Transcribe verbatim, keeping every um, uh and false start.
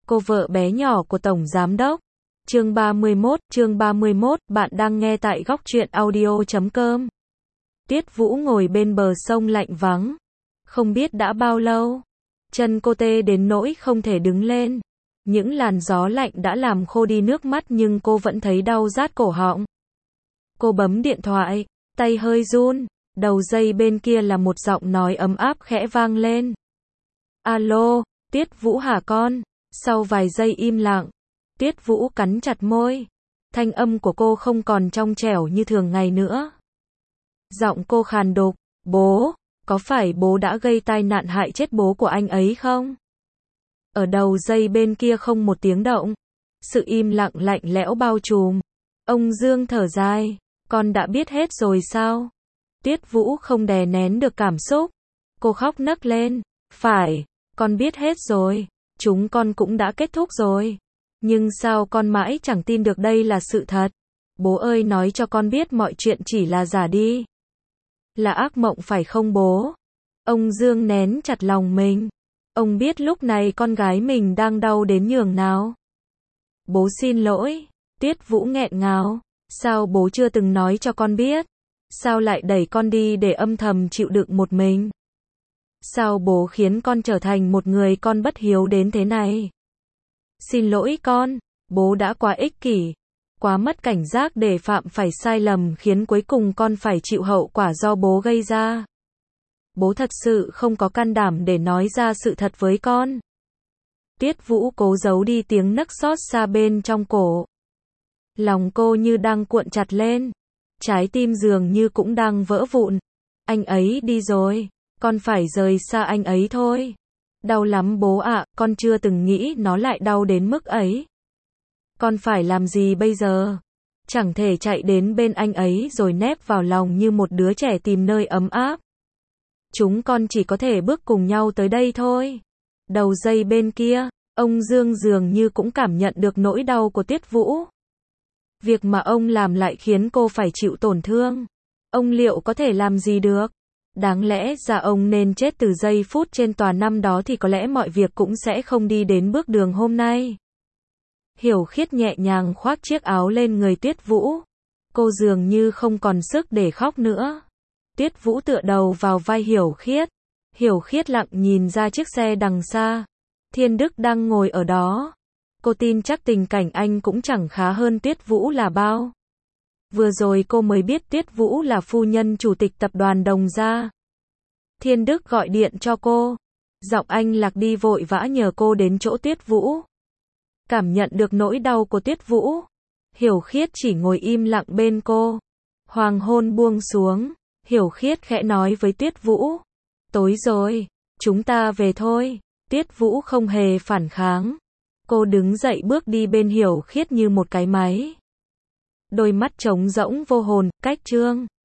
cô vợ bé nhỏ của Tổng Giám Đốc. Chương ba mươi mốt, chương ba mươi mốt, bạn đang nghe tại góc truyện audio chấm com. Tiết Vũ ngồi bên bờ sông lạnh vắng. Không biết đã bao lâu. Chân cô tê đến nỗi không thể đứng lên. Những làn gió lạnh đã làm khô đi nước mắt nhưng cô vẫn thấy đau rát cổ họng. Cô bấm điện thoại, tay hơi run. Đầu dây bên kia là một giọng nói ấm áp khẽ vang lên. Alo, Tiết Vũ hả con? Sau vài giây im lặng, Tiết Vũ cắn chặt môi. Thanh âm của cô không còn trong trẻo như thường ngày nữa. Giọng cô khàn đục, bố, có phải bố đã gây tai nạn hại chết bố của anh ấy không? Ở đầu dây bên kia không một tiếng động. Sự im lặng lạnh lẽo bao trùm. Ông Dương thở dài, con đã biết hết rồi sao? Tiết Vũ không đè nén được cảm xúc. Cô khóc nấc lên, phải, con biết hết rồi, chúng con cũng đã kết thúc rồi. Nhưng sao con mãi chẳng tin được đây là sự thật? Bố ơi, nói cho con biết mọi chuyện chỉ là giả đi. Là ác mộng phải không bố? Ông Dương nén chặt lòng mình. Ông biết lúc này con gái mình đang đau đến nhường nào. Bố xin lỗi. Tiết Vũ nghẹn ngào. Sao bố chưa từng nói cho con biết? Sao lại đẩy con đi để âm thầm chịu đựng một mình? Sao bố khiến con trở thành một người con bất hiếu đến thế này? Xin lỗi con, bố đã quá ích kỷ, quá mất cảnh giác để phạm phải sai lầm khiến cuối cùng con phải chịu hậu quả do bố gây ra. Bố thật sự không có can đảm để nói ra sự thật với con. Tiết Vũ cố giấu đi tiếng nấc xót xa bên trong cổ. Lòng cô như đang cuộn chặt lên. Trái tim dường như cũng đang vỡ vụn. Anh ấy đi rồi, con phải rời xa anh ấy thôi. Đau lắm bố ạ, con chưa từng nghĩ nó lại đau đến mức ấy. Con phải làm gì bây giờ? Chẳng thể chạy đến bên anh ấy rồi nép vào lòng như một đứa trẻ tìm nơi ấm áp. Chúng con chỉ có thể bước cùng nhau tới đây thôi. Đầu dây bên kia, ông Dương dường như cũng cảm nhận được nỗi đau của Tiết Vũ. Việc mà ông làm lại khiến cô phải chịu tổn thương. Ông liệu có thể làm gì được? Đáng lẽ ra ông nên chết từ giây phút trên tòa năm đó thì có lẽ mọi việc cũng sẽ không đi đến bước đường hôm nay. Hiểu Khiết nhẹ nhàng khoác chiếc áo lên người Tiết Vũ. Cô dường như không còn sức để khóc nữa. Tiết Vũ tựa đầu vào vai Hiểu Khiết. Hiểu Khiết lặng nhìn ra chiếc xe đằng xa. Thiên Đức đang ngồi ở đó. Cô tin chắc tình cảnh anh cũng chẳng khá hơn Tiết Vũ là bao. Vừa rồi cô mới biết Tiết Vũ là phu nhân chủ tịch tập đoàn Đồng Gia. Thiên Đức gọi điện cho cô. Giọng anh lạc đi vội vã nhờ cô đến chỗ Tiết Vũ. Cảm nhận được nỗi đau của Tiết Vũ. Hiểu Khiết chỉ ngồi im lặng bên cô. Hoàng hôn buông xuống. Hiểu Khiết khẽ nói với Tiết Vũ. Tối rồi, chúng ta về thôi. Tiết Vũ không hề phản kháng. Cô đứng dậy bước đi bên Hiểu Khiết như một cái máy. Đôi mắt trống rỗng vô hồn, cách chương.